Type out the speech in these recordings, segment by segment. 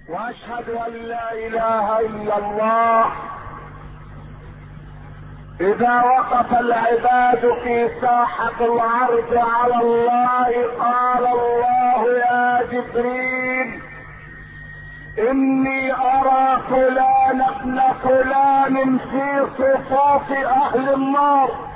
واشهد ان لا اله الا الله. اذا وقف العباد في ساحة العرض على الله قال الله يا جبريل اني ارى فلان ابن فلان في صفوف اهل النار.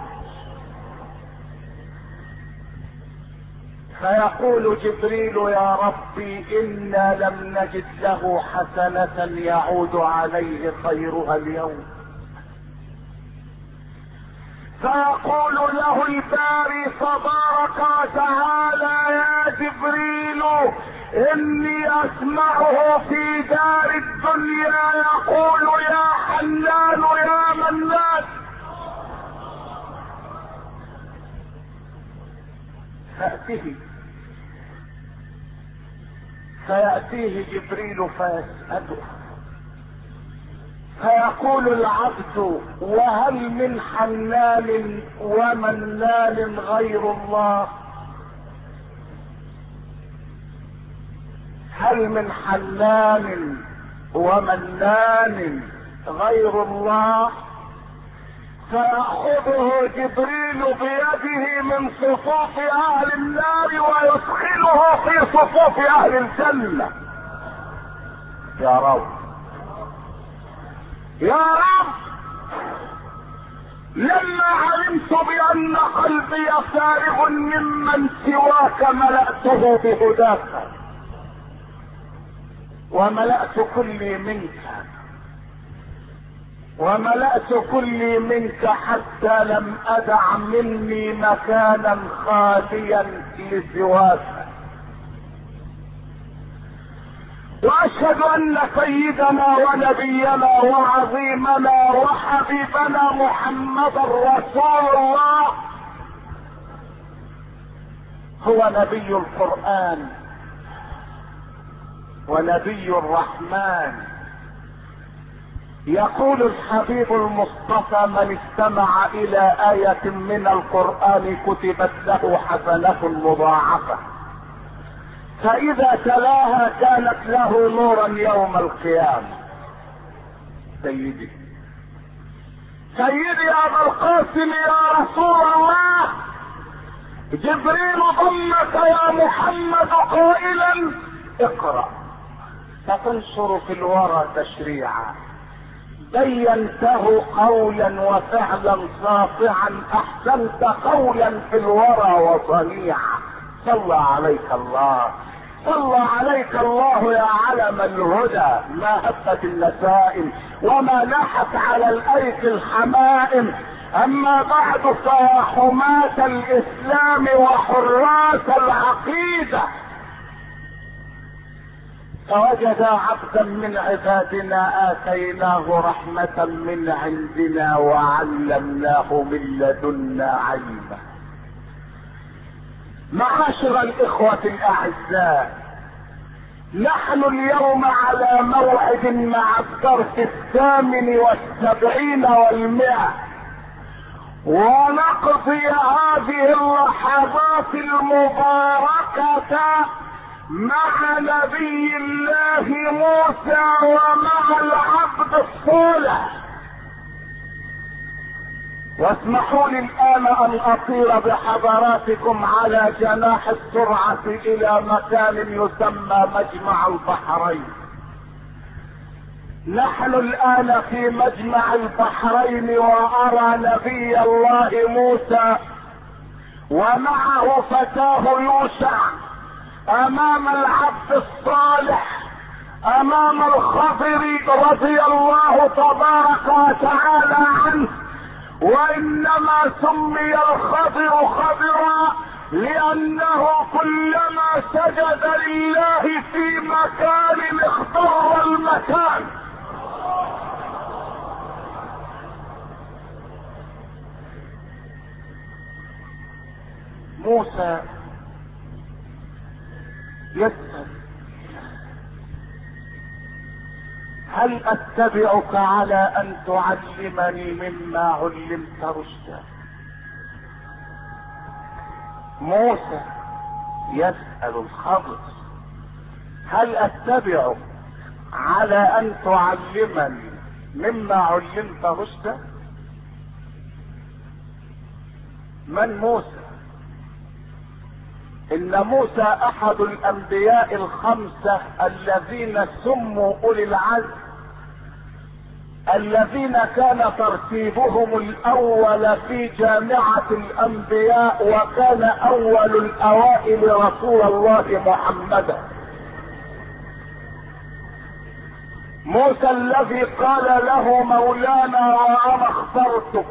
فيقول جبريل يا ربي انا لم نجد له حسنة يعود عليه خيرها اليوم. فيقول له الباري تبارك وتعالى يا جبريل اني اسمعه في دار الدنيا يقول يا حنان يا منان. فيأتيه جبريل فيسأله فيقول العبد وهل من حنان ومنان غير الله؟ هل من حنان ومنان غير الله؟ فيأخذه جبريل بيده من صفوف اهل النار ويدخله في صفوف اهل الجنة. يا رب يا رب، لما علمت بان قلبي فارغ ممن سواك ملأته بهداك وملأت كلي منك وملأت كلي منك حتى لم أدع مني مكانا خاليا لسواك. واشهد ان سيدنا ونبينا وعظيمنا وحبيبنا محمد رسول الله هو نبي القرآن ونبي الرحمن. يقول الحبيب المصطفى من استمع الى آية من القرآن كتبت له حسنة مضاعفة، فاذا تلاها كانت له نورا يوم القيامة. سيدي ابا القاسم يا رسول الله، جبريل ضمك يا محمد قائلا اقرأ فتنشر في الورى تشريعا، بينته قولا وفعلا ساطعا، احسنت قولا في الورى وصنيعا. صلى عليك الله، صلى عليك الله يا علم الهدى، ما هبت النسائم وما نحت على الايك الحمائم. اما بعد فيا حماة الاسلام وحراس العقيدة، فوجد عبدا من عبادنا اتيناه رحمة من عندنا وعلمناه من لدنا علما. معاشر الاخوة الاعزاء، نحن اليوم على موعد مع الدرس 78 و100، ونقضي هذه اللحظات المباركة مع نبي الله موسى ومع العبد الصالح. واسمحوا لي الان ان اطير بحضراتكم على جناح السرعة الى مكان يسمى مجمع البحرين. نحن الان في مجمع البحرين، وارى نبي الله موسى ومعه فتاه يوشع امام العبد الصالح، امام الخضر رضي الله تبارك وتعالى عنه. وانما سمي الخضر خضرا لانه كلما سجد لله في مكان اخضر المكان. موسى يسأل هل اتبعك على ان تعلمني مما علمت رشدا؟ موسى يسأل الخضر هل اتبعك على ان تعلمني مما علمت رشدا؟ من موسى؟ ان موسى احد الانبياء الخمسة الذين سموا اولي العزم، الذين كان ترتيبهم الاول في جامعة الانبياء، وكان اول الاوائل رسول الله محمدا. موسى الذي قال له مولانا وانا اخترتك،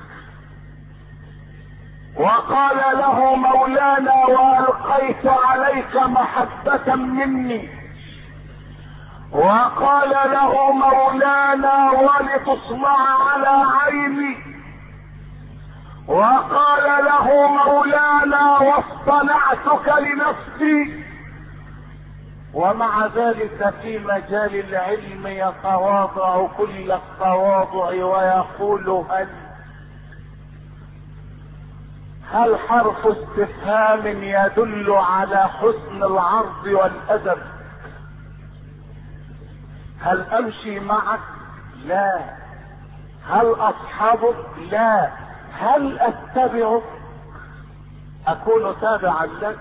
وقال له مولانا والقيت عليك محبة مني، وقال له مولانا ولتصنع على عيني، وقال له مولانا واصطنعتك لنفسي. ومع ذلك في مجال العلم يتواضع كل التواضع ويقول هل حرف استفهام يدل على حسن العرض والادب؟ هل امشي معك؟ لا. هل اصحبك؟ لا. هل اتبعك؟ اكون تابعا لك؟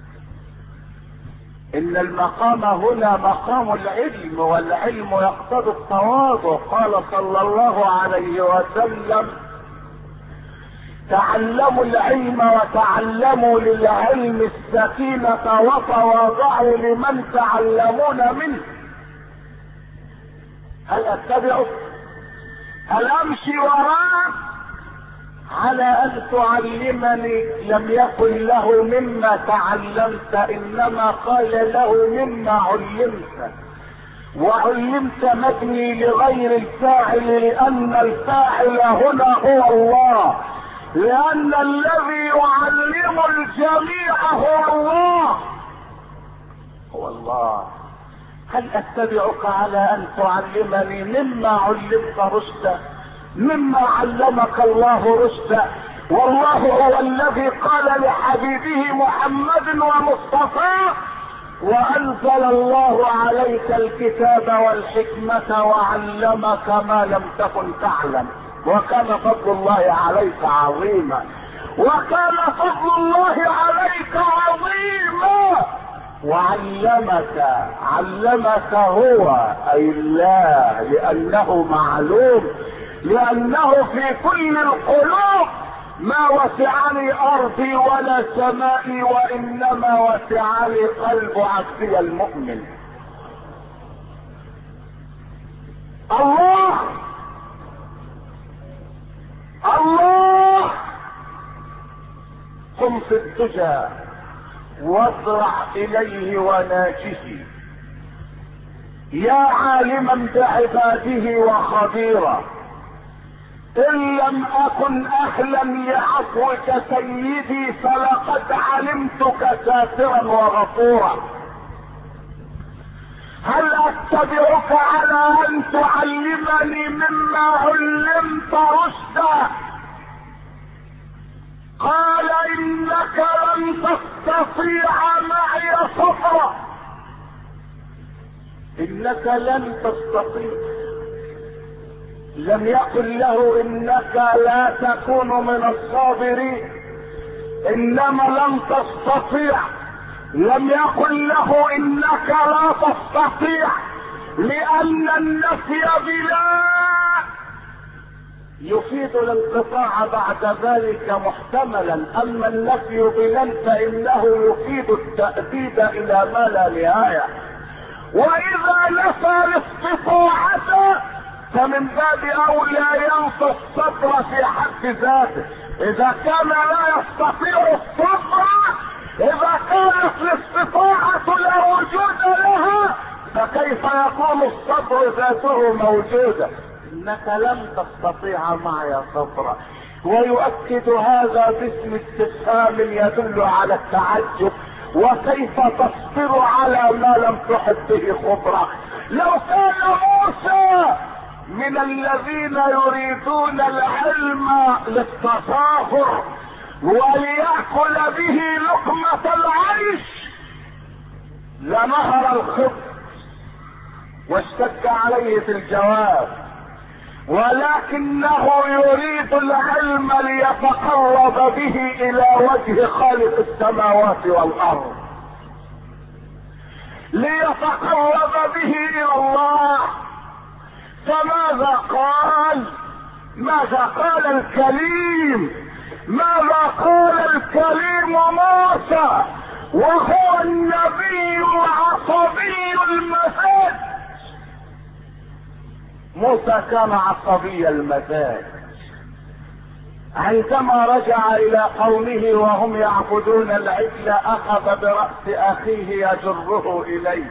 ان المقام هنا مقام العلم، والعلم يقتضي التواضع. قال صلى الله عليه وسلم تعلموا العلم وتعلموا للعلم السكينة وتواضعوا لمن تعلمون منه. هل اتبعك؟ هل امشي وراك على ان تعلمني؟ لم يقل له مما تعلمت، انما قال له مما علمت. وعلمت مبني لغير الفاعل، لان الفاعل هنا هو الله، لان الذي يعلم الجميع هو الله. هو الله. هل اتبعك على ان تعلمني مما علمت رشدا، مما علمك الله رشدا؟ والله هو الذي قال لحبيبه محمد ومصطفاه وانزل الله عليك الكتاب والحكمة وعلمك ما لم تكن تعلم، وكان فضل الله عليك عظيما، وكان فضل الله عليك عظيما. علمك هو اي الله، لانه معلوم، لانه في كل القلوب. ما وسعني ارضي ولا سمائي، وانما وسعني قلب عبدي المؤمن. الله الله قم في الدجى وازرع اليه وناجه، يا عالما بعباده وخبيرا، ان لم اكن اهلا لعفوك سيدي فلقد علمتك ساترا وغفورا. هل اتبعك على ان تعلمني مما علمت رشدا؟ قال انك لن تستطيع معي صبرا. انك لن تستطيع، لم يقل له انك لا تكون من الصابرين، انما لن تستطيع. لم يقل له انك لا تستطيع، لان النفي بلا يفيد الانقطاع بعد ذلك محتملا، اما النفي بلن فانه يفيد التأكيد الى ما لا نهاية. واذا نفى الاستطاعة فمن باب اولى ينفي الصبر في حد ذاته. اذا كان لا يستطيع الصبر، اذا كانت الاستطاعة لا وجود لها، فكيف يكون الصبر ذاته موجودا؟ انك لن تستطيع معي صبرا. ويؤكد هذا باسم استفهام يدل على التعجب، وكيف تصبر على ما لم تحط به خبرة؟ لو كان موسى من الذين يريدون العلم للتظاهر وليأكل به لقمة العيش لنهر الخبز، واشتد عليه في الجواب، ولكنه يريد العلم ليتقرب به الى وجه خالق السماوات والارض، ليتقرب به الى الله. فماذا قال؟ ماذا قال الكليم؟ ماذا قال الكليم موسى وهو النبي العصبي المزاج؟ موسى كان عصبي المزاج. عندما رجع الى قومه وهم يعبدون العجل اخذ برأس اخيه يجره اليه،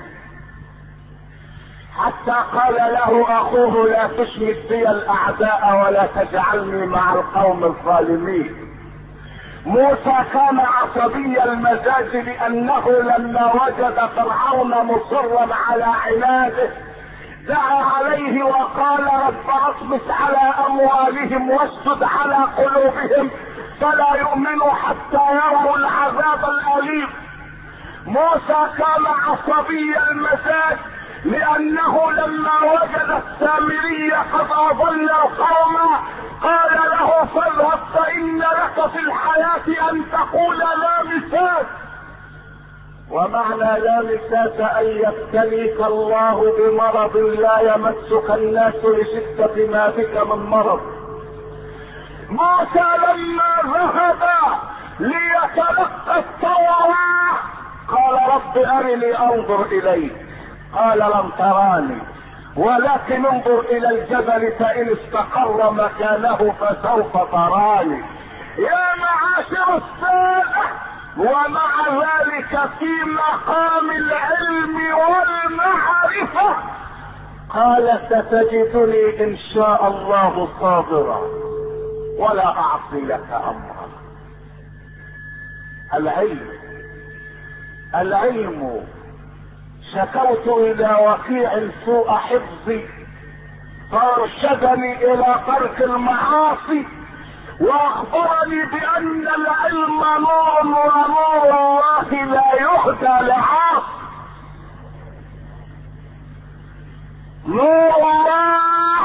حتى قال له اخوه لا تشمت بي الاعداء ولا تجعلني مع القوم الظالمين. موسى كان عصبي المزاج لانه لما وجد فرعون مصرا على عناده دعا عليه وقال رب اطمس على اموالهم واشدد على قلوبهم فلا يؤمنوا حتى يروا العذاب الاليم. موسى كان عصبي المزاج لانه لما وجد السامري قد اضل القوم قال له فاذهب فان لك في الحياة ان تقول لا مساس. ومعنى لا مساس ان يبتليك الله بمرض لا يمسك الناس لشدة ما بك من مرض. موسى لما ذهب ليتلقى التوراة قال رب ارني انظر اليك، قال لم تراني ولكن انظر الى الجبل فان استقر مكانه فسوف تراني. يا معاشر السادة، ومع ذلك في مقام العلم والمعرفة قال ستجدني ان شاء الله صابرا ولا اعصي لك امرا. العلم شكوت الى وكيع سوء حفظي فارشدني الى ترك المعاصي واخبرني بان العلم نور ونور الله لا يهدى لعاصي. نور الله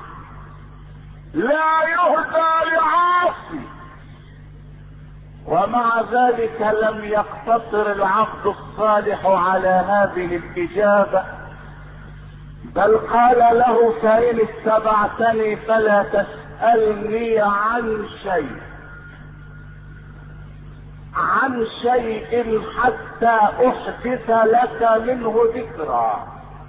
لا يهدى لعاصي. ومع ذلك لم يقتصر العبد الصالح على هذه الاجابة، بل قال له فإن اتبعتني فلا تسألني عن شيء حتى احدث لك منه ذكرى.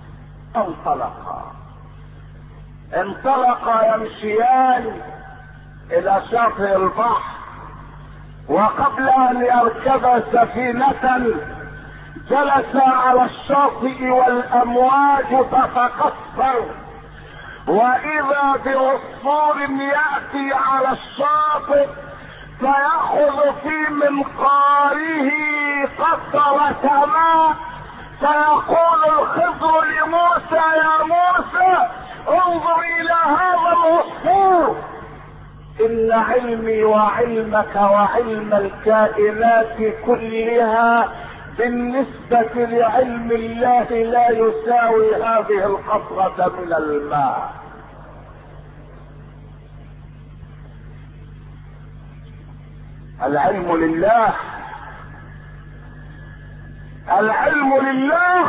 انطلقا يمشيان الى شاطئ البحر، وقبل ان يركب سفينة جلس على الشاطئ والامواج تتكسر، واذا بعصفور ياتي على الشاطئ فيأخذ في منقاره قطرة ماء، فيقول الخضر لموسى يا موسى انظر الى هذا العصفور، ان علمي وعلمك وعلم الكائنات كلها بالنسبة لعلم الله لا يساوي هذه القطرة من الماء. العلم لله، العلم لله،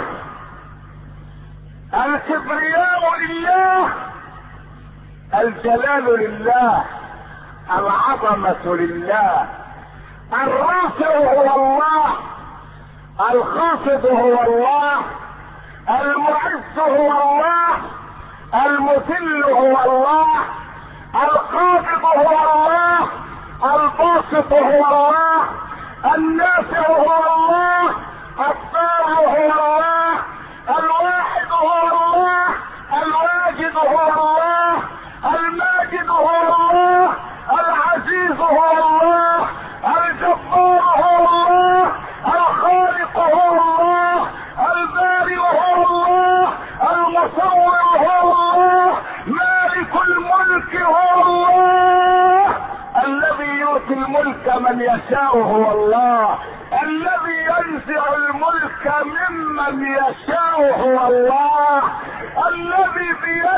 الكبرياء لله، الجلال لله، العظمة لله. الرافع هو الله، الخافض هو الله، المعز هو الله، المذل هو الله، القابض هو الله، الباسط هو الله، النافع هو الله، الضار هو الله، الواحد هو الله، الواجد هو الله، الماجد هو الله، العزيز هو الله، الجبار هو الله، الخالق هو الله، البارئ هو الله، المصور هو الله، مالك الملك هو الله، الذي يؤتي الملك من يشاء هو الله، الذي ينزع الملك ممن يشاء هو الله،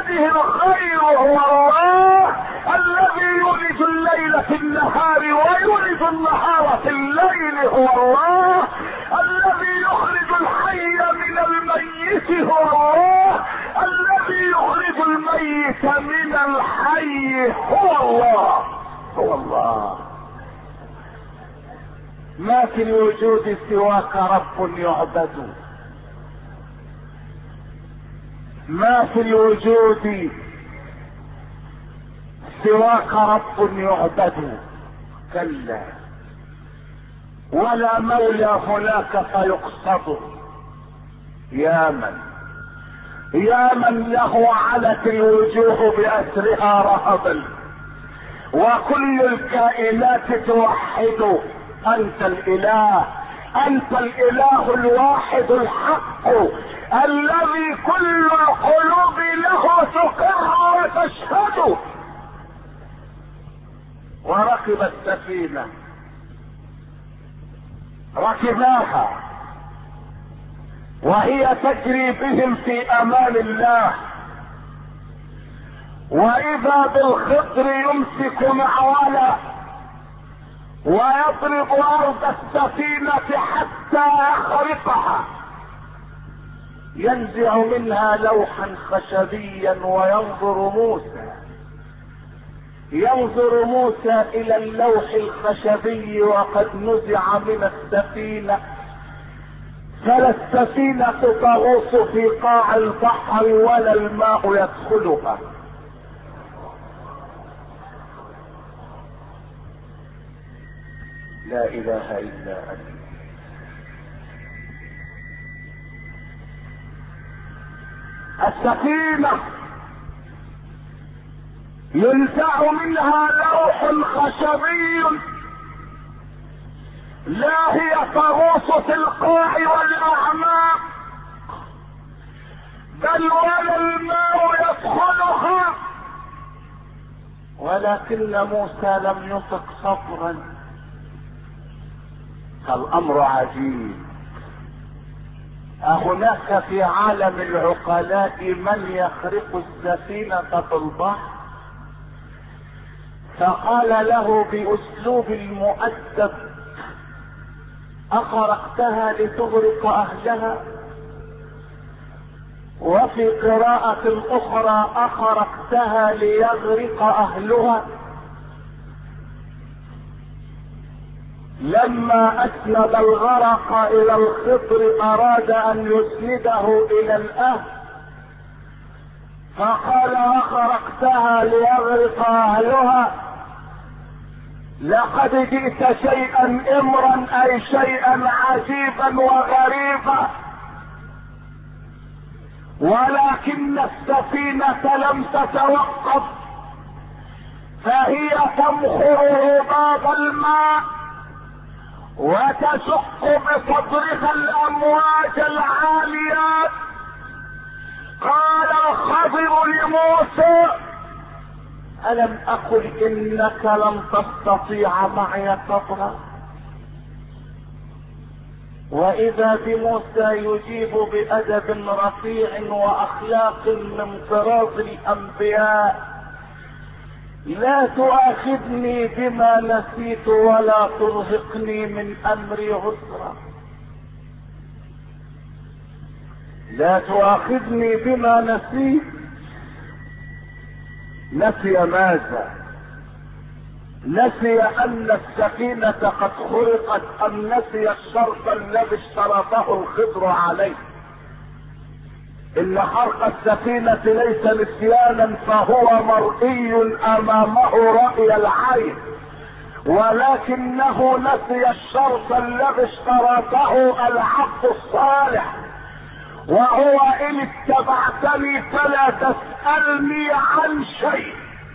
بيده الخير هو الله الذي يولج الليل في النهار ويولج النهار في الليل هو الله الذي يخرج الحي من الميت هو الله الذي يخرج الميت من الحي هو الله هو الله. ما في الوجود سواك رب يعبد، ما في الوجود سواك رب يعبد، كلا ولا مولى هناك فيقصد. يا من له علت الوجوه بأسرها رهبا وكل الكائنات توحد. انت الاله، انت الاله الواحد الحق الذي كل القلوب له تقر وتشهد. وركب السفينة ركباها وهي تجري بهم في امان الله، واذا بالخضر يمسك معوالا ويضرب ارض السفينة حتى يخرقها، ينزع منها لوحا خشبيا ينظر موسى الى اللوح الخشبي وقد نزع من السفينة، فلا السفينة تغوص في قاع البحر ولا الماء يدخلها. لا اله الا انت. السفينة ينزع منها لوح خشبي لا هي تغوص في القاع والاعماق بل ولا الماء يدخلها، ولكن موسى لم يطق صبرا. الامر عجيب. أهناك في عالم العقلاء من يخرق السفينة في البحر؟ فقال له بأسلوب المؤدب: أخرقتها لتغرق أهلها؟ وفي قراءة أخرى: أخرقتها ليغرق أهلها؟ لما أسند الغرق إلى الخضر أراد أن يسنده إلى الأهل، فقال: أخرقتها ليغرق أهلها؟ لقد جئت شيئا امرا، أي شيئا عجيبا وغريبا. ولكن السفينة لم تتوقف، فهي تمخر هباب الماء وتشق بصدرها الامواج العاليات. قال الخضر لموسى: الم اقل انك لن تستطيع معي صبرا؟ واذا بموسى يجيب بادب رفيع واخلاق من طراز الانبياء: لا تؤاخذني بما نسيت ولا ترهقني من امري عسرا. لا تؤاخذني بما نسيت. نسي ماذا؟ نسي ان السفينة قد خرقت ام نسي الشرط الذي اشترطه الخضر عليه؟ ان حرق السفينة ليس نسيانا، فهو مرئي امامه رأي العين، ولكنه نسي الشرط الذي اشترطه العبد الصالح، وهو: ان اتبعتني فلا تسألني عن شيء.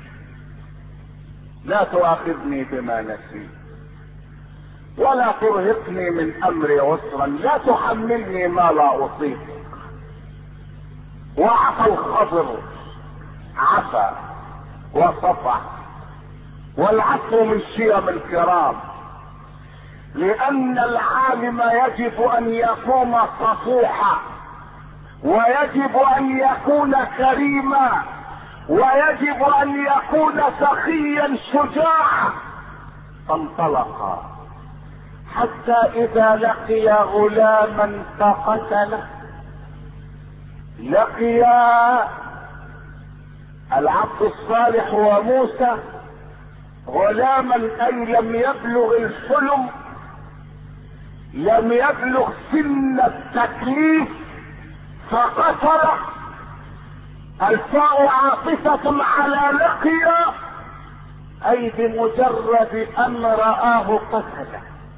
لا تؤاخذني بما نسيت ولا ترهقني من امري عسرا، لا تحملني ما لا اطيق. وعفى الخضر، عفى وصفح، والعفو من شيم الكرام، لان العالم يجب ان يكون صفوحا ويجب ان يكون كريما ويجب ان يكون سخيا شجاعا. فانطلقا حتى اذا لقي غلاما فقتله. لقي العبد الصالح وموسى غلاما اي لم يبلغ الحلم، لم يبلغ سن التكليف، فقتله. الفاء عاطفة على لقي اي بمجرد ان رآه قتله.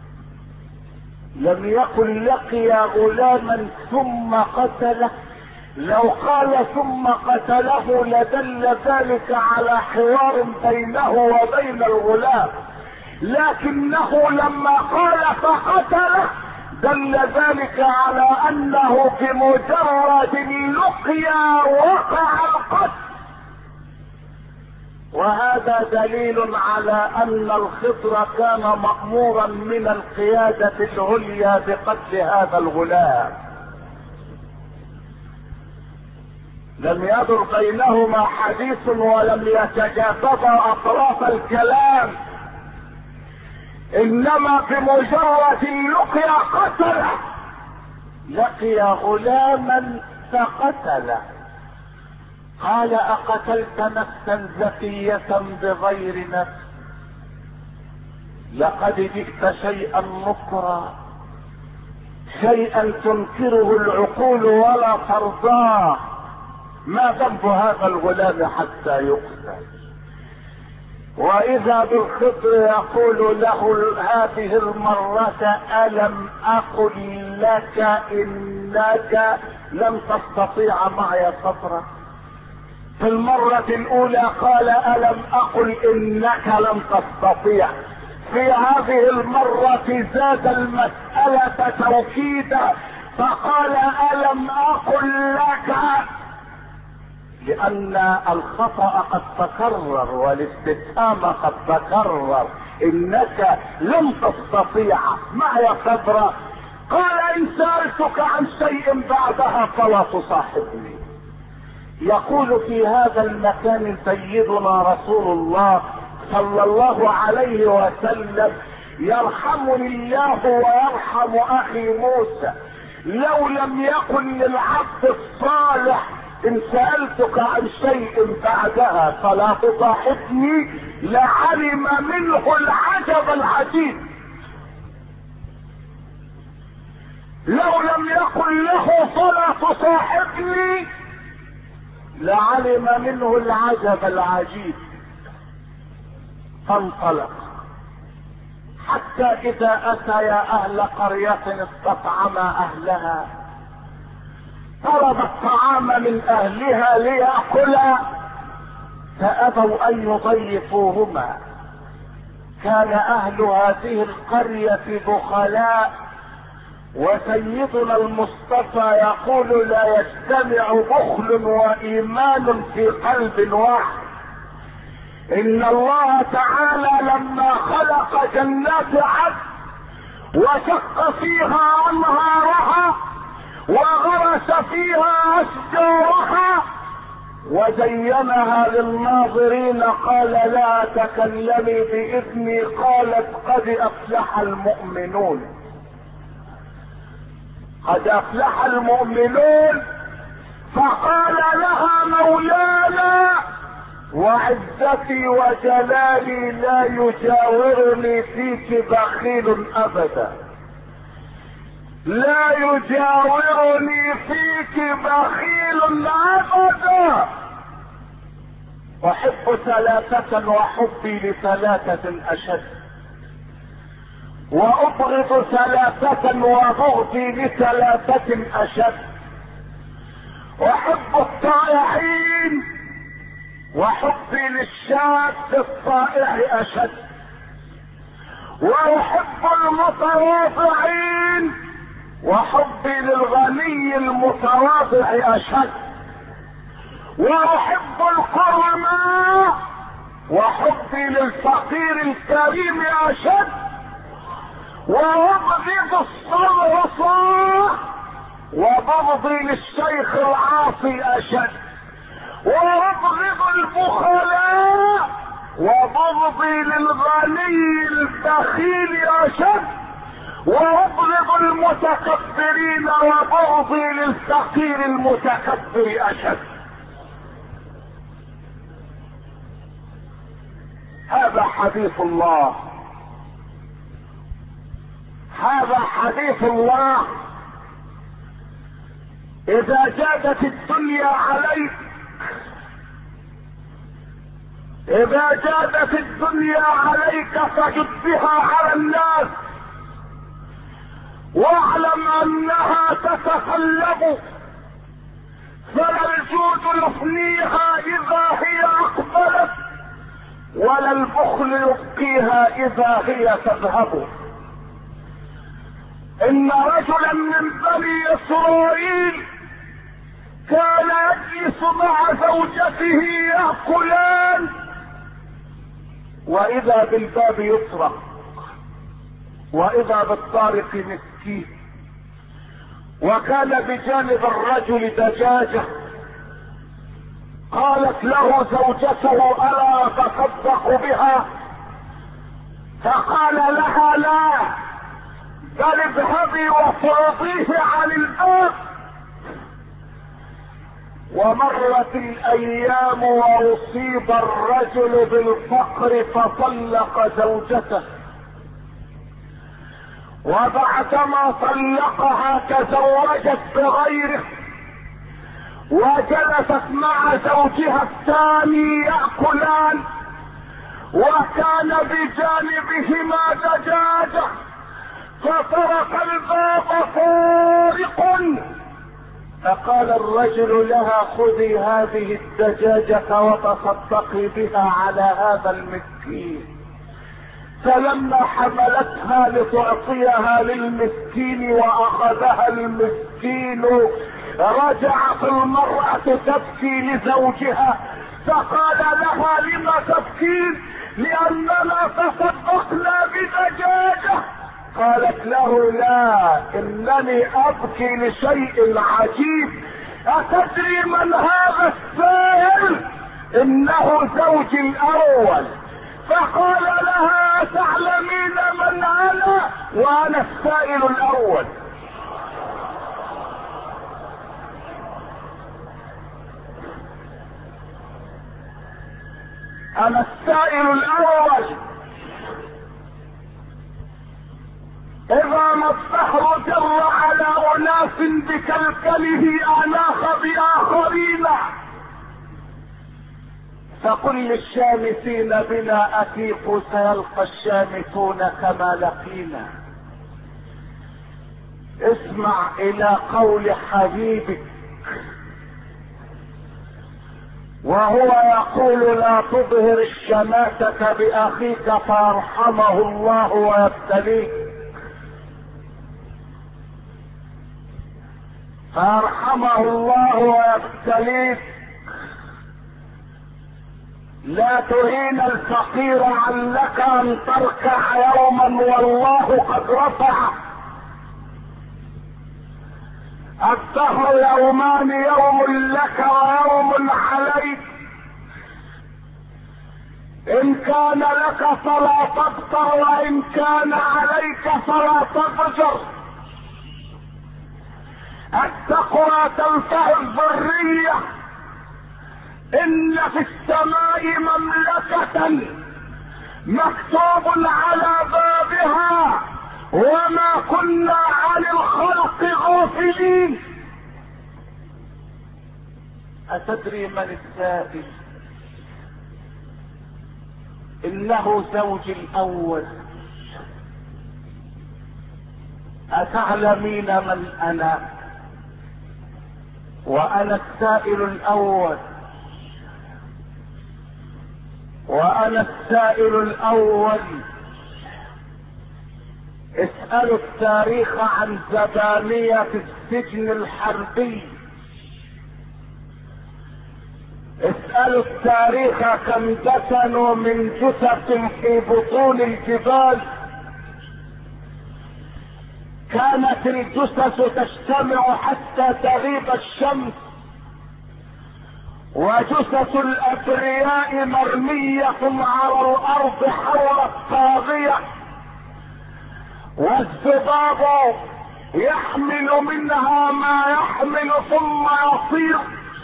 لم يكن لقي غلاما ثم قتله. لو قال ثم قتله لدل ذلك على حوار بينه وبين الغلام، لكنه لما قال فقتله دل ذلك على انه بمجرد اللقيا وقع القتل. وهذا دليل على ان الخضر كان مأمورا من القيادة العليا بقتل هذا الغلام. لم يدر بينهما حديث ولم يتجاذبا اطراف الكلام، انما بمجرد اللقيا قتله. لقي غلاما فقتله. قال اقتلت نفسا زكية بغير نفس لقد جئت شيئا نكرا، شيئا تنكره العقول ولا ترضاه. ما ذنب هذا الغلام حتى يقتل؟ واذا بالخضر يقول له هذه المرة الم اقل لك انك لم تستطيع معي صبرا. في المرة الاولى قال الم اقل انك لم تستطيع. في هذه المرة زاد المسألة توكيدا فقال الم اقل لك، لان الخطأ قد تكرر والاستفهام قد تكرر. انك لم تستطيع معي صبرا. قال ان سألتك عن شيء بعدها فلا تصاحبني. يقول في هذا المكان سيدنا رسول الله صلى الله عليه وسلم يرحمني الله ويرحم اخي موسى، لو لم يكن للعبد الصالح ان سألتك عن شيء بعدها فلا تصاحبني لعلم منه العجب العجيب. لو لم يكن له فلا تصاحبني لعلم منه العجب العجيب. فانطلق حتى اذا اتيا اهل قرية استطعما اهلها، طلب الطعام من اهلها ليأكلا فابوا ان يضيفوهما. كان اهل هذه القرية بخلاء، وسيدنا المصطفى يقول لا يجتمع بخل وايمان في قلب واحد. ان الله تعالى لما خلق جنات عدن وشق فيها انهارها وغرس فيها اشجارها وزينها للناظرين قال لا تكلمي باذني، قالت قد افلح المؤمنون. قد افلح المؤمنون. فقال لها مولانا وعزتي وجلالي لا يجاورني فيك بخيل ابدا، لا يجاورني فيك بخيل ابدا. احب ثلاثة وحبي لثلاثة اشد، وابغض ثلاثة وبغضي لثلاثة اشد. احب الطائعين وحبي للشاب الطائع اشد، واحب المتواضعين وحبي للغني المتواضع اشد، واحب الكرماء وحبي للفقير الكريم اشد، وابغض الصلصة وبغضي للشيخ العاصي اشد، وابغض البخلاء وبغضي للغني البخيل اشد، وابغض المتكبرين وبغضي للفقير المتكبر اشد. هذا حديث الله، هذا حديث الله. اذا جادت الدنيا عليك، اذا جادت الدنيا عليك فجد بها على الناس، واعلم انها تتقلب، فلا الجود يفنيها اذا هي اقبلت، ولا البخل يبقيها اذا هي تذهب. ان رجلا من بني اسرائيل كان يجلس مع زوجته يأكلان، واذا بالباب يطرق، واذا بالطارق مسكين، وكان بجانب الرجل دجاجة. قالت له زوجته الا تصدق بها؟ فقال لها لا، بل اذهبي وافرضيه عن الباب. ومرت الايام واصيب الرجل بالفقر فطلق زوجته، وبعدما طلقها تزوجت بغيره، وجلست مع زوجها الثاني يأكلان، وكان بجانبهما دجاجة، فطرق الباب طارق، فقال الرجل لها خذي هذه الدجاجة وتصدقي بها على هذا المسكين. فلما حملتها لتعطيها للمسكين واخذها المسكين، رجعت المرأة تبكي لزوجها، فقال لها لما تبكين؟ لاننا تصدقنا بدجاجة. قالت له لا، انني ابكي لشيء عجيب. اتدري من هذا السائل؟ انه زوجي الاول. فقال لها تعلمين من انا؟ وانا السائل الاول. انا السائل الاول. اذا ما الدهر جر على اناس بكلكله اعناق باخرين، فقل للشامتين بنا اتيق سيلقى الشامتون كما لقينا. اسمع الى قول حبيبك وهو يقول لا تظهر الشماتة باخيك فارحمه الله ويبتليك، فارحمه الله ويبتليك. لا تهين الفقير علك ان تركع يوما والله قد رفع. الدهر يومان، يوم لك ويوم عليك. ان كان لك فلا تبطر، وان كان عليك فلا تفجر. التقوى تنفع الذرية. ان في السماء مملكة مكتوب على بابها وما كنا عن الخلق غافلين. اتدري من السائل؟ انه زوجي الاول. اتعلمين من انا؟ وانا السائل الاول، وانا السائل الاول. اسألوا التاريخ عن زبانية في السجن الحربي، اسألوا التاريخ كم دفنوا من جثث في بطون الجبال. كانت الجثث تجتمع حتى تغيب الشمس، وجثث الابرياء مرمية على الارض حول الطاغية، والذباب يحمل منها ما يحمل ثم يطير،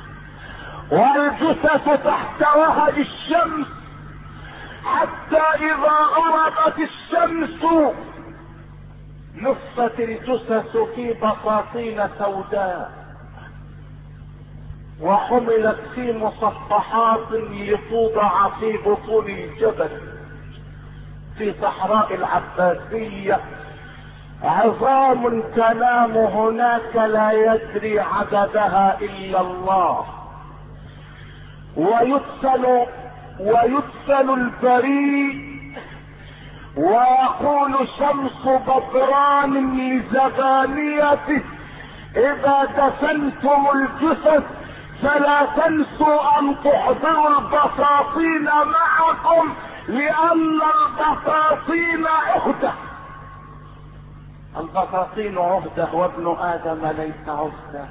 والجثث تحت وهج الشمس حتى اذا غربت الشمس نصت الجثث في بساطين سوداء وحملت في مصفحات لتوضع في بطون الجبل في صحراء العباسية. عظام تنام هناك لا يدري عددها الا الله. ويدفن البريء ويقول شمس بدران لزبانيته اذا دفنتم الجثث فلا تنسوا ان تحضروا البساطين معكم لان البساطين عهدة. البساطين عهدة وابن ادم ليس عهدة.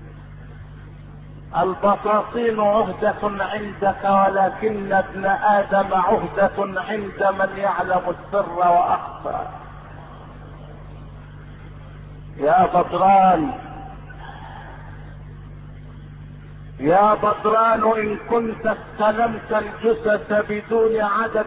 البساطين عهدة عندك ولكن ابن ادم عهدة عند من يعلم السر واخفى. يا بدران يا بدران ان كنت استلمت الجثث بدون عدد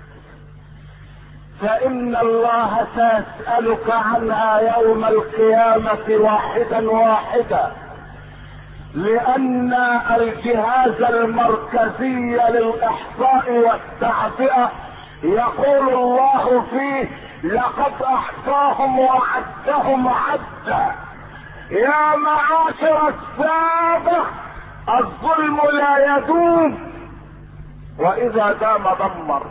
فان الله سيسألك عنها يوم القيامة واحدا واحدا، لان الجهاز المركزي للاحصاء والتعبئة يقول الله فيه لقد احصاهم وعدهم عدا. يا معاشر السادة الظلم لا يدوم، واذا دام دمر،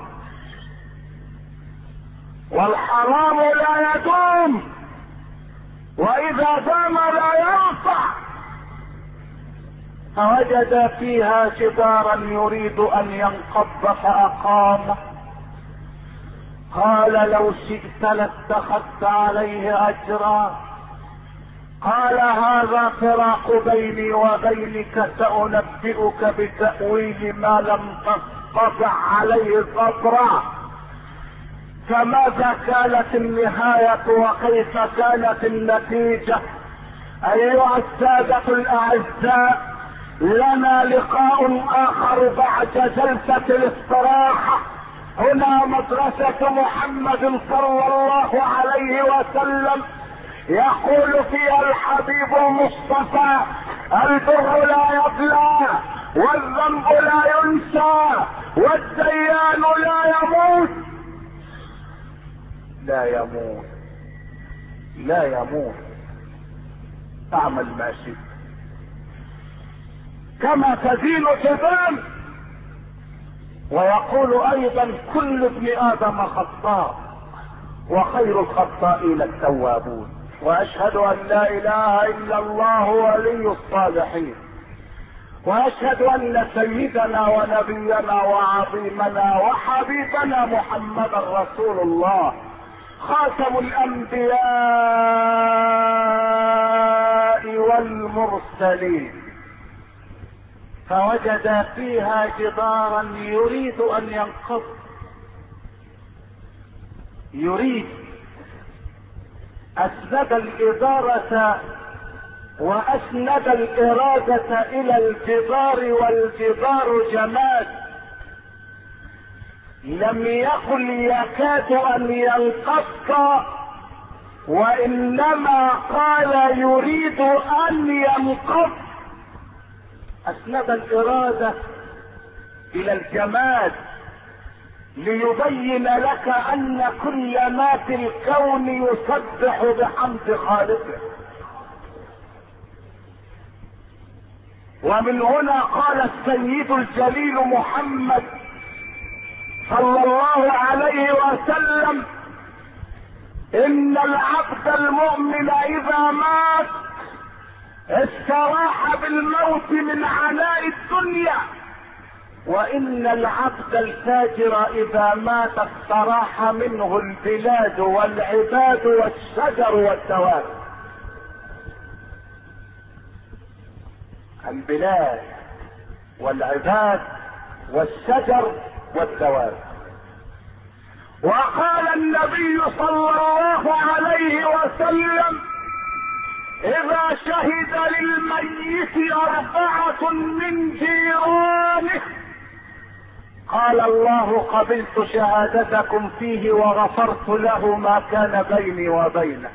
والحرام لا يدوم واذا دام لا ينفع. فوجد فيها جدارا يريد ان ينقض فاقامه. قال لو شئت لاتخذت عليه اجرا. قال هذا فراق بيني وبينك، سأنبئك بتأويل ما لم تستطع عليه صبرا. فماذا كانت النهاية وكيف كانت النتيجة؟ ايها السادة الاعزاء، لنا لقاء اخر بعد جلسة الاستراحة هنا مدرسة محمد صلى الله عليه وسلم. يقول فيها الحبيب المصطفى البر لا يبلى والذنب لا ينسى والديان لا يموت. لا يموت لا يموت. تعمل ما شئت كما تدين تدان. ويقول ايضا كل ابن ادم خطاء وخير الخطائين التوابون. واشهد ان لا اله الا الله ولي الصالحين، واشهد ان سيدنا ونبينا وعظيمنا وحبيبنا محمدا رسول الله خاتم الانبياء والمرسلين. فوجد فيها جدارا يريد ان ينقض، يريد. اسند الادارة واسند الارادة الى الجدار، والجدار جماد لم يكن يكاد ان ينقض، وانما قال يريد ان ينقض. اسند الارادة الى الجماد ليبين لك ان كل ما في الكون يسبح بحمد خالقه. ومن هنا قال السيد الجليل محمد صلى الله عليه وسلم ان العبد المؤمن اذا مات استراح بالموت من عناء الدنيا، وان العبد الفاجر اذا مات استراح منه البلاد والعباد والشجر والدواب. البلاد والعباد والشجر والدواب. وقال النبي صلى الله عليه وسلم: اذا شهد للميت 4 من جيرانه قال الله: قبلت شهادتكم فيه وغفرت له ما كان بيني وبينه.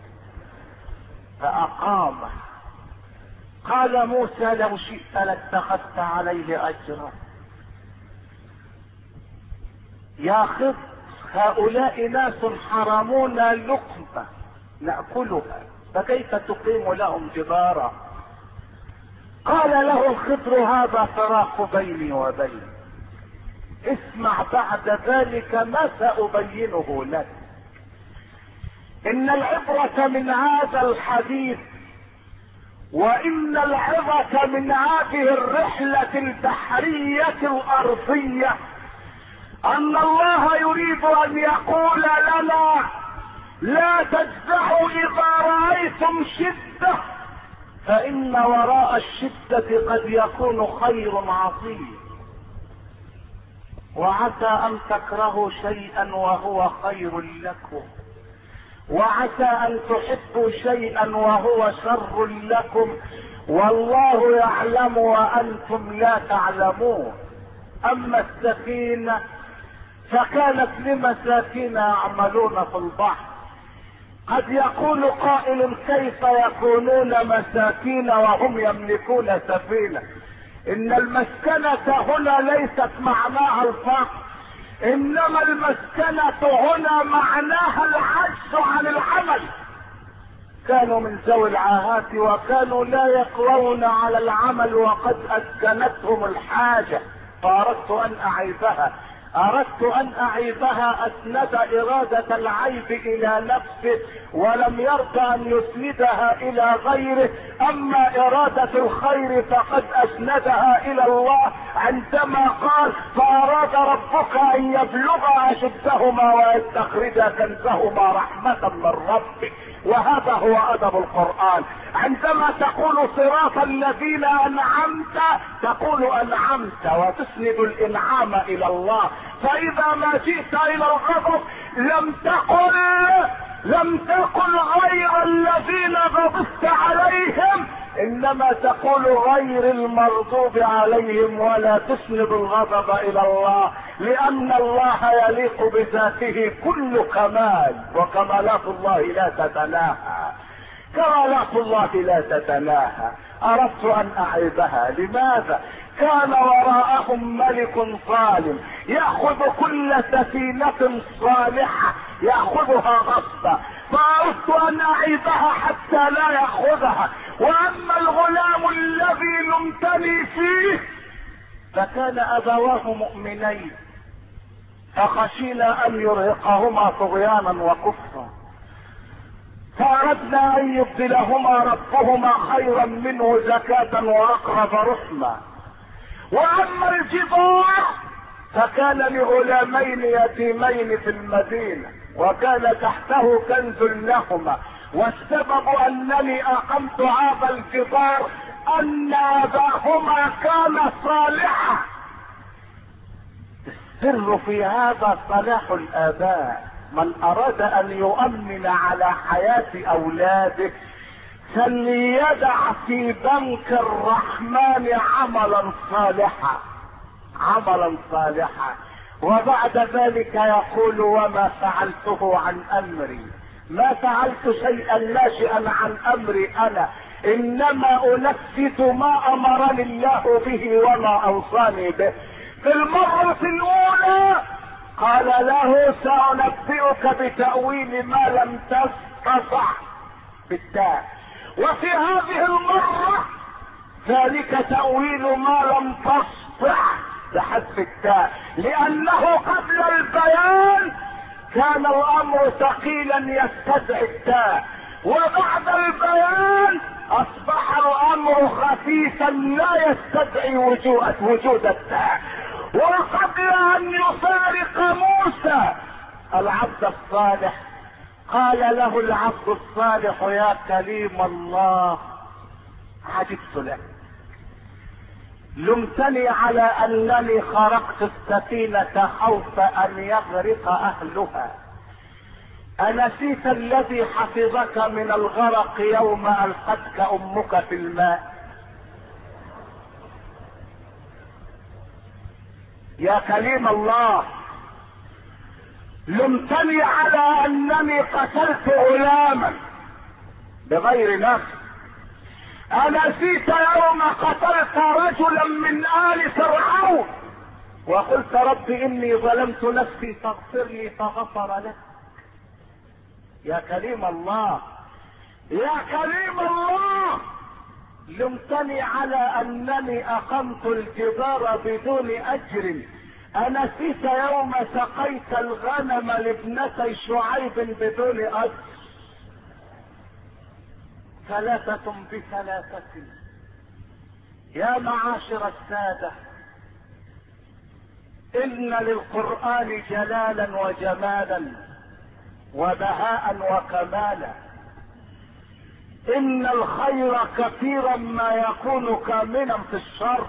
فأقام. قال موسى: لو شئت لاتخذت عليه أجرا. يا خضر، هؤلاء ناس حرمون لقمة نأكلها، فكيف تقيم لهم جبارا؟ قال له الخضر: هذا فراق بيني وبينك، اسمع بعد ذلك ما سأبينه لك. إن العبرة من هذا الحديث وإن العبرة من هذه الرحلة البحرية الأرضية أن الله يريد أن يقول لنا: لا تجزعوا إذا رأيتم شدة، فإن وراء الشدة قد يكون خير عظيم. وعسى أن تكرهوا شيئا وهو خير لكم، وعسى أن تحبوا شيئا وهو شر لكم، والله يعلم وأنتم لا تعلمون. أما السفينة فكانت لمساكين يعملون في البحر. قد يقول قائل: كيف يكونون مساكين وهم يملكون سفينة؟ إن المسكنة هنا ليست معناها الفقر، إنما المسكنة هنا معناها العجز عن العمل. كانوا من ذوي العاهات وكانوا لا يقوون على العمل وقد أسكنتهم الحاجة، فأردت أن أعيبها. أسند إرادة العيب إلى نفسه ولم يرضى أن يسندها إلى غيره. أما إرادة الخير فقد أسندها إلى الله عندما قال: فأراد ربك أن يبلغ أشدهما ويستخرج كنزهما رحمة من ربك. وهذا هو أدب القرآن. عندما تقول صراط الذين أنعمت تقول أنعمت وتسند الإنعام إلى الله. فإذا ما جئت إلى الغضب لم تقل غير الذين غضبت عليهم، إنما تقول غير المغضوب عليهم، ولا تسند الغضب إلى الله، لأن الله يليق بذاته كل كمال، وكمالات الله لا تتناهى. كمالات الله لا تتناهى. أردت أن أعيبها. لماذا؟ كان وراءهم ملك ظالم يأخذ كل سفينة صالحة يأخذها غصبا، فأردت أن أعيبها حتى لا يأخذها. وأما الغلام الذي لمتني فيه فكان أبواه مؤمنين، فخشينا أن يرهقهما طغيانا وكفرا، فأردنا أن يبدلهما ربهما خيرا منه زكاة وأقرب رحما. وأما الجدار فكان لغلامين يتيمين في المدينة وكان تحته كنز لهما، والسبب أنني أقمت هذا الجدار أن أباهما كان صالحا. السر في هذا صلاح الآباء. من أراد أن يؤمن على حياة أولاده فليدع في بنك الرحمن عملا صالحا. وبعد ذلك يقول: وما فعلته عن أمري، ما فعلت شيئا ناشئا عن أمري أنا، إنما أنفذ ما أمرني الله به وما أوصاني به. في المرة الأولى قال له: سأنبئك بتأويل ما لم تستطع بالتاء. وفي هذه المرة ذلك تأويل ما لم تستطع بحذف التاء، لأنه قبل البيان كان الأمر ثقيلا يستدعي التاء، وبعد البيان أصبح الأمر خفيفا لا يستدعي وجود التاء. وقبل أن يفارق موسى العبد الصالح قال له العبد الصالح: يا كريم الله، عجبت لك، لمتني على انني خرقت السفينة خوف ان يغرق اهلها. انسيت الذي حفظك من الغرق يوم القتك امك في الماء؟ يا كليم الله، لمتني على انني قتلت غلاما بغير نفس. انسيت يوم قتلت رجلا من آل فرعون وقلت رب اني ظلمت نفسي فاغفر لي فغفر لك. يا كريم الله، يا كريم الله، لمتني على انني اقمت الجدار بدون اجر. انسيت يوم سقيت الغنم لابنتي شعيب بدون اجر. ثلاثة بثلاثة. يا معاشر السادة، ان للقرآن جلالا وجمالا وبهاء وكمالا. ان الخير كثيرا ما يكون كامنا في الشر.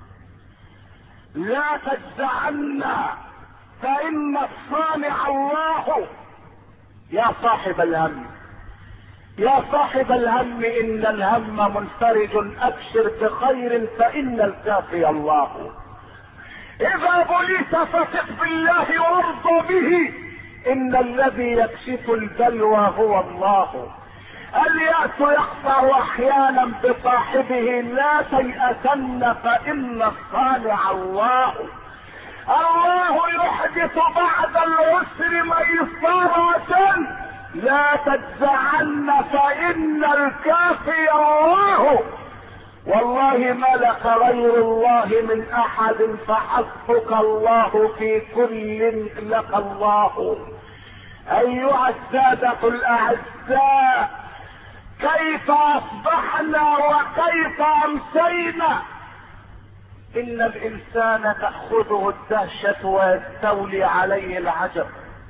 لا تجزعنا فان الصانع الله. يا صاحب الهم، يا صاحب الهم، ان الهم منفرج، ابشر بخير فان الكافي الله. اذا بليت فثق بالله وارض به، ان الذي يكشف البلوى هو الله. اليأس يخطر احيانا بصاحبه، لا تيأسن فان الصانع الله. الله يحدث بعد العسر ميسرة، لا تجزعن فان الكافي الله. والله ما لك غير الله من احد، فحسبك الله في كل لك الله. ايها السادة الاعزاء، كيف اصبحنا وكيف امسينا؟ ان الانسان تأخذه الدهشة ويستولي عليه العجب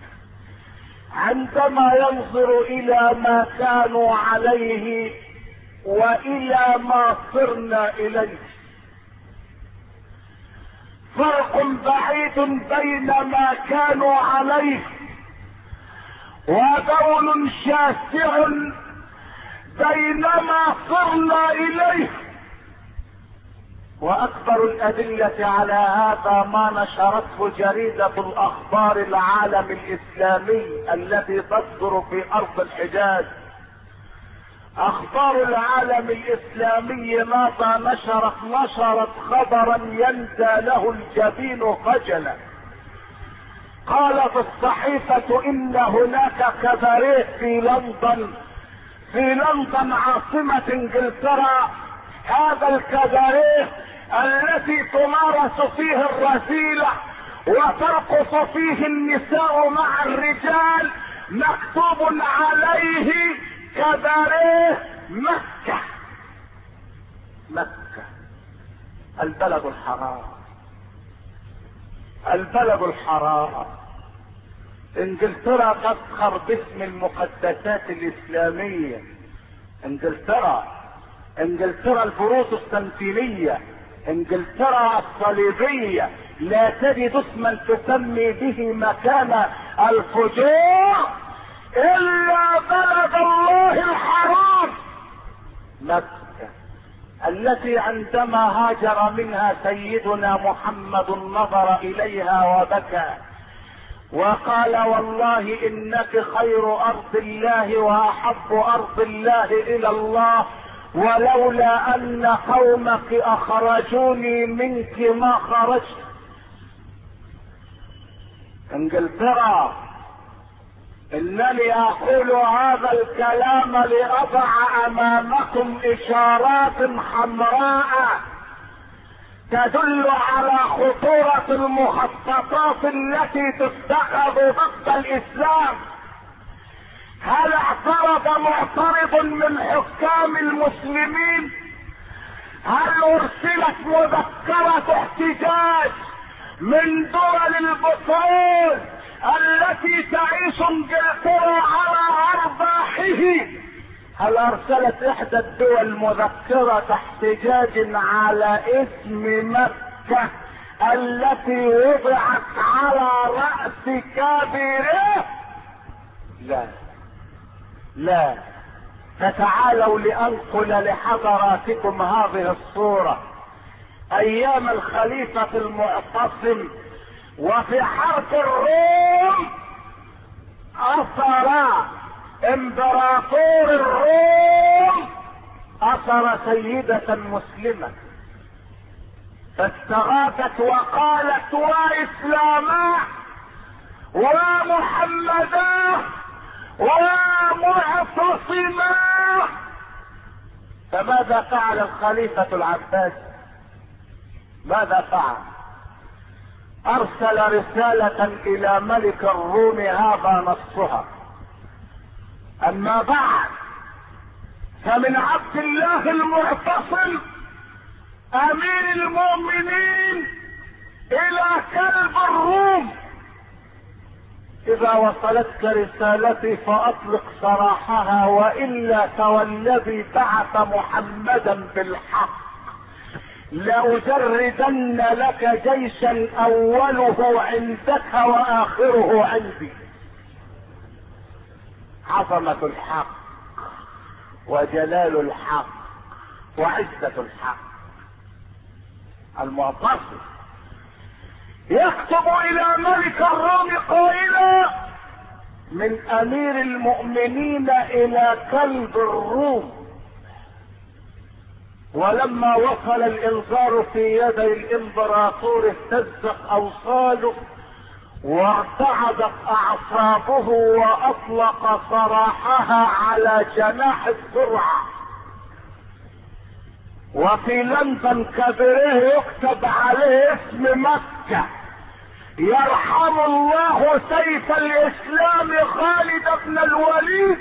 عندما ينظر الى ما كانوا عليه والى ما صرنا اليه. فرق بعيد بين ما كانوا عليه وبول شاسع بينما صرنا اليه. واكبر الادلة على هذا ما نشرته جريدة الاخبار العالم الاسلامي التي تصدر في ارض الحجاز. اخبار العالم الاسلامي ماذا نشرت خبرا يندى له الجبين خجلا. قالت الصحيفة ان هناك كباريه في لندن عاصمة انجلترا. هذا الكباريه التي تمارس فيه الرذيلة وترقص فيه النساء مع الرجال، مكتوب عليه كباريه مكة. مكة البلد الحرام، البلد الحرام. انجلترا تفخر باسم المقدسات الاسلامية. انجلترا البروتستانتينية، انجلترا الصليبية. لا تجد اسما تسمي به مكان الفجور الا بلد الله الحرام مكة، التي عندما هاجر منها سيدنا محمد نظر اليها وبكى وقال والله انك خير ارض الله واحب ارض الله الى الله، ولولا ان قومك اخرجوني منك ما خرجت. انجلترا، انني اقول هذا الكلام لاضع امامكم اشارات حمراء تدل على خطورة المخططات التي تتخذ ضد الاسلام. هل اعترض معترض من حكام المسلمين؟ هل ارسلت مذكرة احتجاج من دول البطرول التي تعيش انجلترا على ارباحه؟ هل ارسلت احدى الدول مذكرة احتجاج على اسم مكة التي وضعت على رأس كابره؟ لا لا. فتعالوا لأنقل لحضراتكم هذه الصورة ايام الخليفة المعتصم وفي حرب الروم اثر امبراطور الروم اثر سيدة مسلمة فاستغاثت وقالت واسلاما ومحمدا ومعتصما. فماذا فعل الخليفة العباس؟ ماذا فعل؟ ارسل رسالة الى ملك الروم هذا نصها: اما بعد فمن عبد الله المعتصم امير المؤمنين الى كلب الروم، اذا وصلتك رسالتي فاطلق سراحها والا فوالذي بعث محمدا بالحق لأجردن لك جيشا اوله عندك واخره عندي. عظمة الحق وجلال الحق وعزة الحق. المعتصم يكتب الى ملك الروم قائلا: من امير المؤمنين الى كلب الروم. ولما وصل الانذار في يدي الامبراطور اهتزت اوصاله وارتعدت اعصابه واطلق سراحها على جناح السرعة. وفي لندن كبيره يكتب عليه اسم مكة: يرحم الله سيف الاسلام خالد بن الوليد.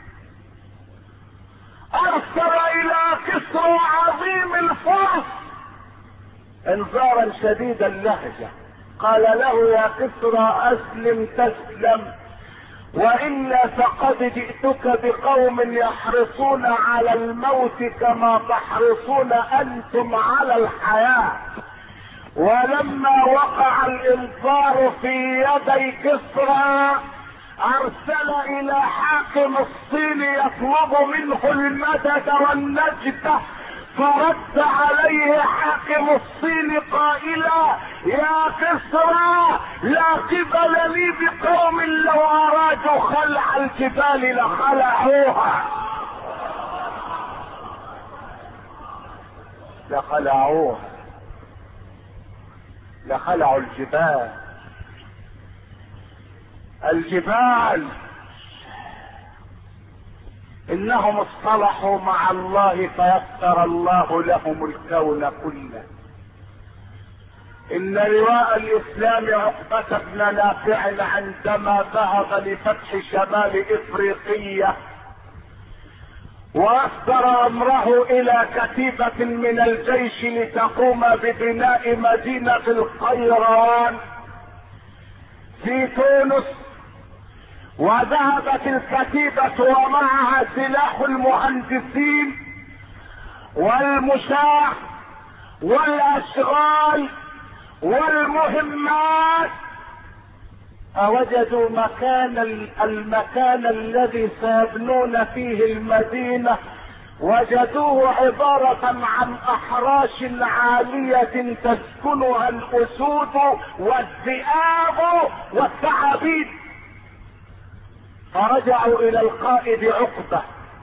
ارسل الى كسرى عظيم الفرس انذارا شديد اللهجة، قال له: يا كسرى اسلم تسلم، والا فقد جئتك بقوم يحرصون على الموت كما تحرصون انتم على الحياة. ولما وقع الانذار في يدي كسرى ارسل الى حاكم الصين يطلب منه المدد والنجدة، فرد عليه حاكم الصين قائلا: يا كسرى لا قبل لي بقوم لو ارادوا خلع الجبال لخلعوها. لخلعوا الجبال. انهم اصطلحوا مع الله فيسر الله لهم الكون كله. ان لواء الاسلام عقبة بن نافع عندما ذهب لفتح شمال افريقية واصدر امره الى كتيبة من الجيش لتقوم ببناء مدينة القيروان في تونس، وذهبت الكتيبة ومعها سلاح المهندسين والمشاة والاشغال والمهمات، وجدوا المكان الذي سيبنون فيه المدينة وجدوه عبارة عن احراش عالية تسكنها الاسود والذئاب والثعابين. فرجعوا الى القائد عقبة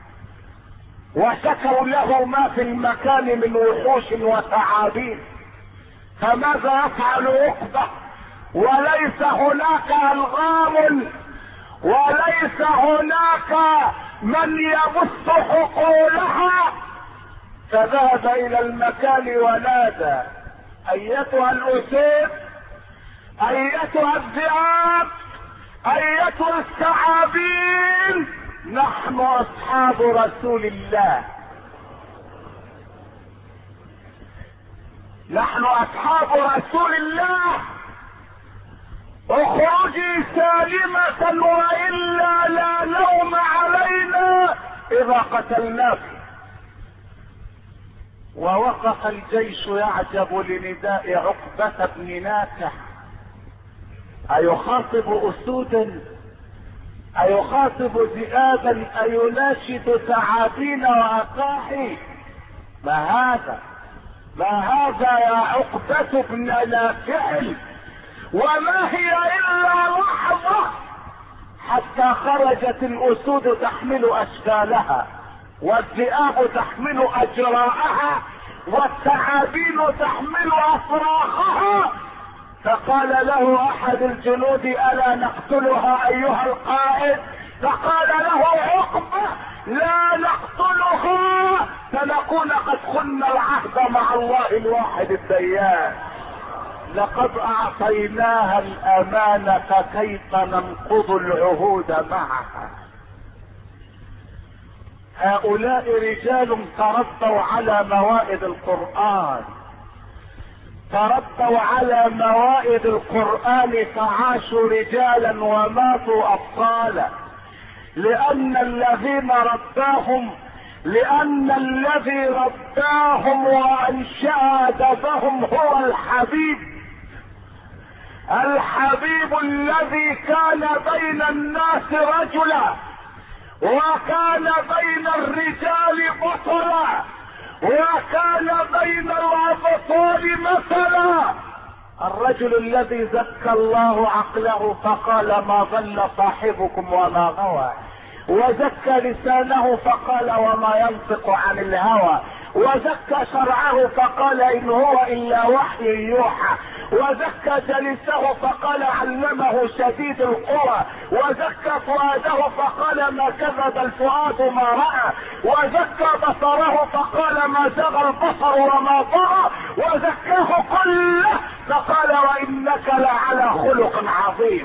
وشكوا له ما في المكان من وحوش وثعابين. فماذا يفعل عقبة وليس هناك الغام وليس هناك من يبث حقولها؟ فذهب الى المكان ونادى: ايتها الاسود، ايتها الذئاب، ايتها الثعابين، نحن اصحاب رسول الله، نحن اصحاب رسول الله، اخرجي سالمة والا لا لوم علينا اذا قتلناك. ووقف الجيش يعجب لنداء عقبة بن نافع، ايخاطب اسودا، ايخاطب ذئابا، ايناشد ثعابين واقاحي؟ ما هذا يا عقبة بن نافع؟ وما هي الا لحظة حتى خرجت الاسود تحمل اشكالها، والذئاب تحمل اجراءها، والثعابين تحمل افراخها. فقال له احد الجنود: الا نقتلها ايها القائد؟ فقال له عقبة: لا نقتلها، فنكون قد خنا العهد مع الله الواحد الديان. لقد اعطيناها الامانة كيف ننقض العهود معها. هؤلاء رجال تربوا على موائد القرآن، تربوا على موائد القرآن، فعاشوا رجالا وماتوا أبطالا، لأن الذي رباهم وأنشأ أدبهم هو الحبيب الذي كان بين الناس رجلا، وكان بين الرجال بطلا، وكان بين الابطال مثلا. الرجل الذي زكى الله عقله فقال: ما ضل صاحبكم وما غوى، وزكى لسانه فقال: وما ينطق عن الهوى، وزكى شرعه فقال: ان هو الا وحي يوحى، وزكى جلسه فقال: علمه شديد القوى، وزكى فؤاده فقال: ما كذب الفؤاد ما رأى، وزكى بصره فقال: ما زغى البصر وما طغى، وزكاه كله فقال: وانك لعلى خلق عظيم.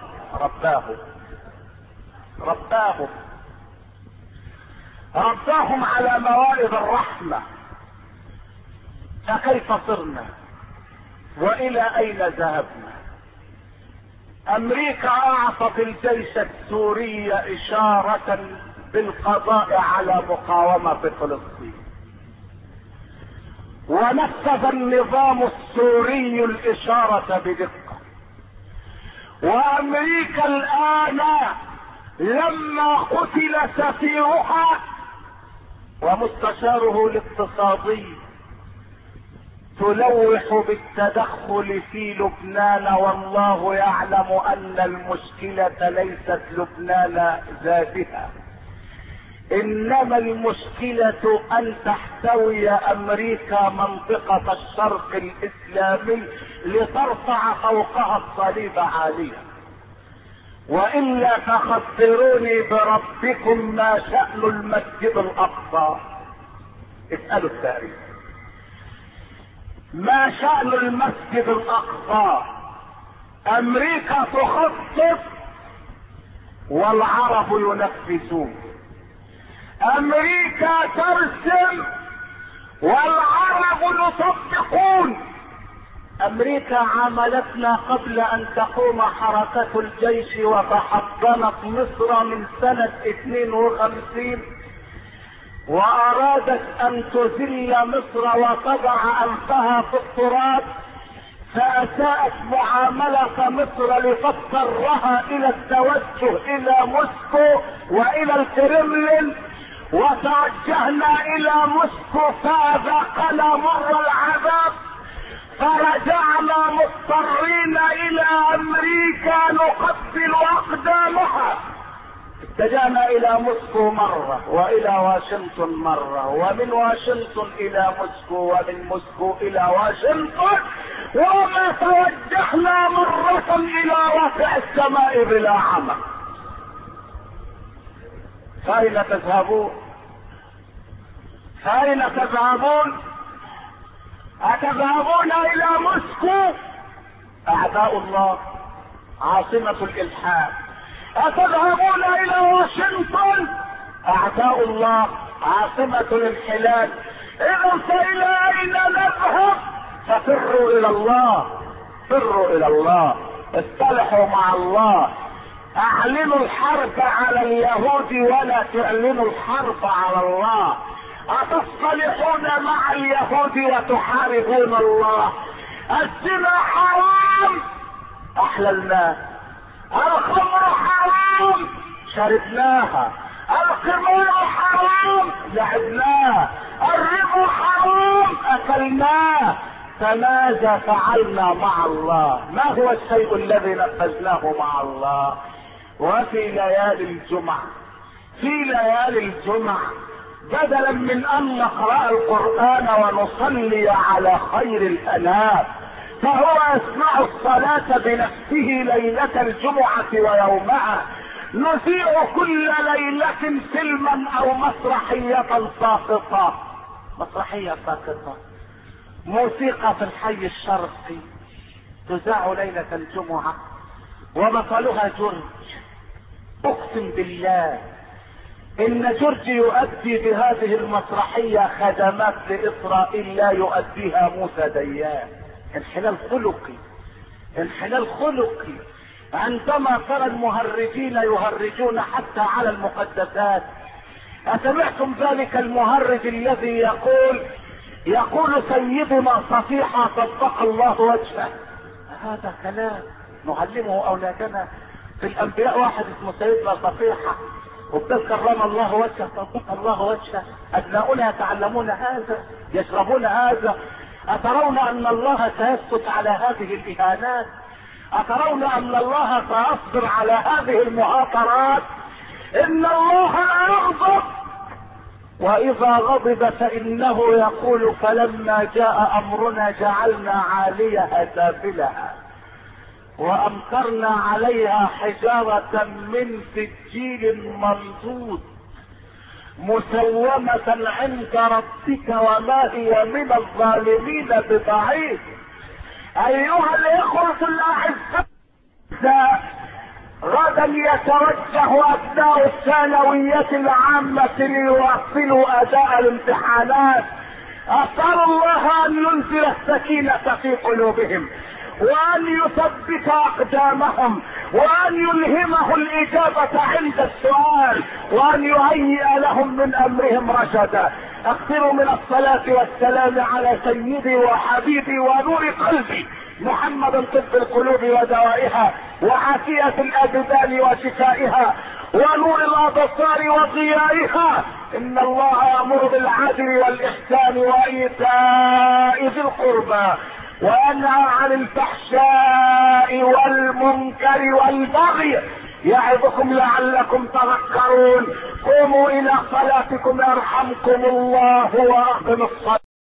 رباهم على موائد الرحمة. فكيف صرنا والى اين ذهبنا؟ امريكا اعطت الجيش السوري اشارة بالقضاء على مقاومة فلسطين، ونفذ النظام السوري الاشارة بدقة. وامريكا الان لما قتل سفيرها ومستشاره الاقتصادي تلوح بالتدخل في لبنان، والله يعلم ان المشكلة ليست لبنان ذاتها، انما المشكلة ان تحتوي امريكا منطقة الشرق الاسلامي لترفع فوقها الصليب عاليا. والا فخبروني بربكم ما شأن المسجد الاقصى؟ اسألوا التاريخ. ما شأن المسجد الاقصى؟ امريكا تخطط والعرب ينفذون، امريكا ترسم والعرب يطبقون. امريكا عاملتنا قبل ان تقوم حركة الجيش وتحضنت مصر من سنة 52، وارادت ان تذل مصر وتضع انفها في التراب، فاساءت معاملة مصر لتضطرها الى التوجه الى موسكو والى الكرملين، وتوجهنا الى موسكو فاذاقنا مر العذاب، فرجعنا مضطرين الى امريكا نقبل اقدامها. اتجهنا الى موسكو مرة والى واشنطن مرة، ومن واشنطن الى موسكو، ومن موسكو الى واشنطن، وما توجهنا مرة الى رفع السماء بلا عمل. فأين تذهبون؟ فأين تذهبون؟ أتذهبون إلى موسكو أعداء الله عاصمة الإلحاد؟ أتذهبون إلى واشنطن أعداء الله عاصمة الانحلال؟ إذا فإلى أين نذهب؟ ففروا إلى الله، فروا إلى الله، اصطلحوا مع الله، اعلنوا الحرب على اليهود ولا تعلنوا الحرب على الله. اتصطلحون مع اليهود وتحاربون الله. الزنا حرام احللناه، الخمر حرام شربناها، القمار حرام لعبناه، الربا حرام اكلناه. فماذا فعلنا مع الله؟ ما هو الشيء الذي نفذناه مع الله؟ وفي ليالي الجمعة، في ليالي الجمعة بدلا من ان نقرأ القرآن ونصلي على خير الانام، فهو يسمع الصلاة بنفسه ليلة الجمعة ويومها. نذيع كل ليلة فيلما او مسرحية ساقطة، مسرحية ساقطة، موسيقى في الحي الشرقي تذاع ليلة الجمعة وبطلها جورج. اقسم بالله ان جورج يؤدي بهذه المسرحية خدمات لاسرائيل لا يؤديها موسى ديان. انحلال خلقي، انحلال خلقي. عندما ترى المهرجين يهرجون حتى على المقدسات. أسمعتم ذلك المهرج الذي يقول سيدنا صفيحة صدق الله وجهه؟ هذا كلام نعلمه اولادنا. في الانبياء واحد اسمه سيدنا صفيحة وقد كرم الله وجهه صدق الله وجهه. ابناؤنا يتعلمون هذا، يشربون هذا. اترون ان الله سيسكت على هذه الاهانات؟ اترون ان الله سيصبر على هذه المهاترات؟ ان الله لا يغضب، واذا غضب فانه يقول فلما جاء امرنا جعلنا عاليها سافلها وامطرنا عليها حجارة من سجيل منضود مسومة عند ربك وما هي من الظالمين ببعيد. ايها الاخوة الاعزاء، غدا يتوجه ابناء الثانوية العامة ليواصلوا اداء الامتحانات. اسأل الله ان ينزل السكينة في قلوبهم وان يثبت اقدامهم وان يلهمه الاجابة عند السؤال وان يهيئ لهم من امرهم رشدا. اكثروا من الصلاة والسلام على سيدي وحبيبي ونور قلبي محمد طب القلوب ودوائها وعافية الابدان وشفائها ونور الابصار وضيائها. ان الله يأمر بالعدل والاحسان وايتاء ذي القربى وينهى عن الفحشاء والمنكر والبغي يعظكم لعلكم تذكرون. قوموا الى صلاتكم يرحمكم الله واقم الصلاة.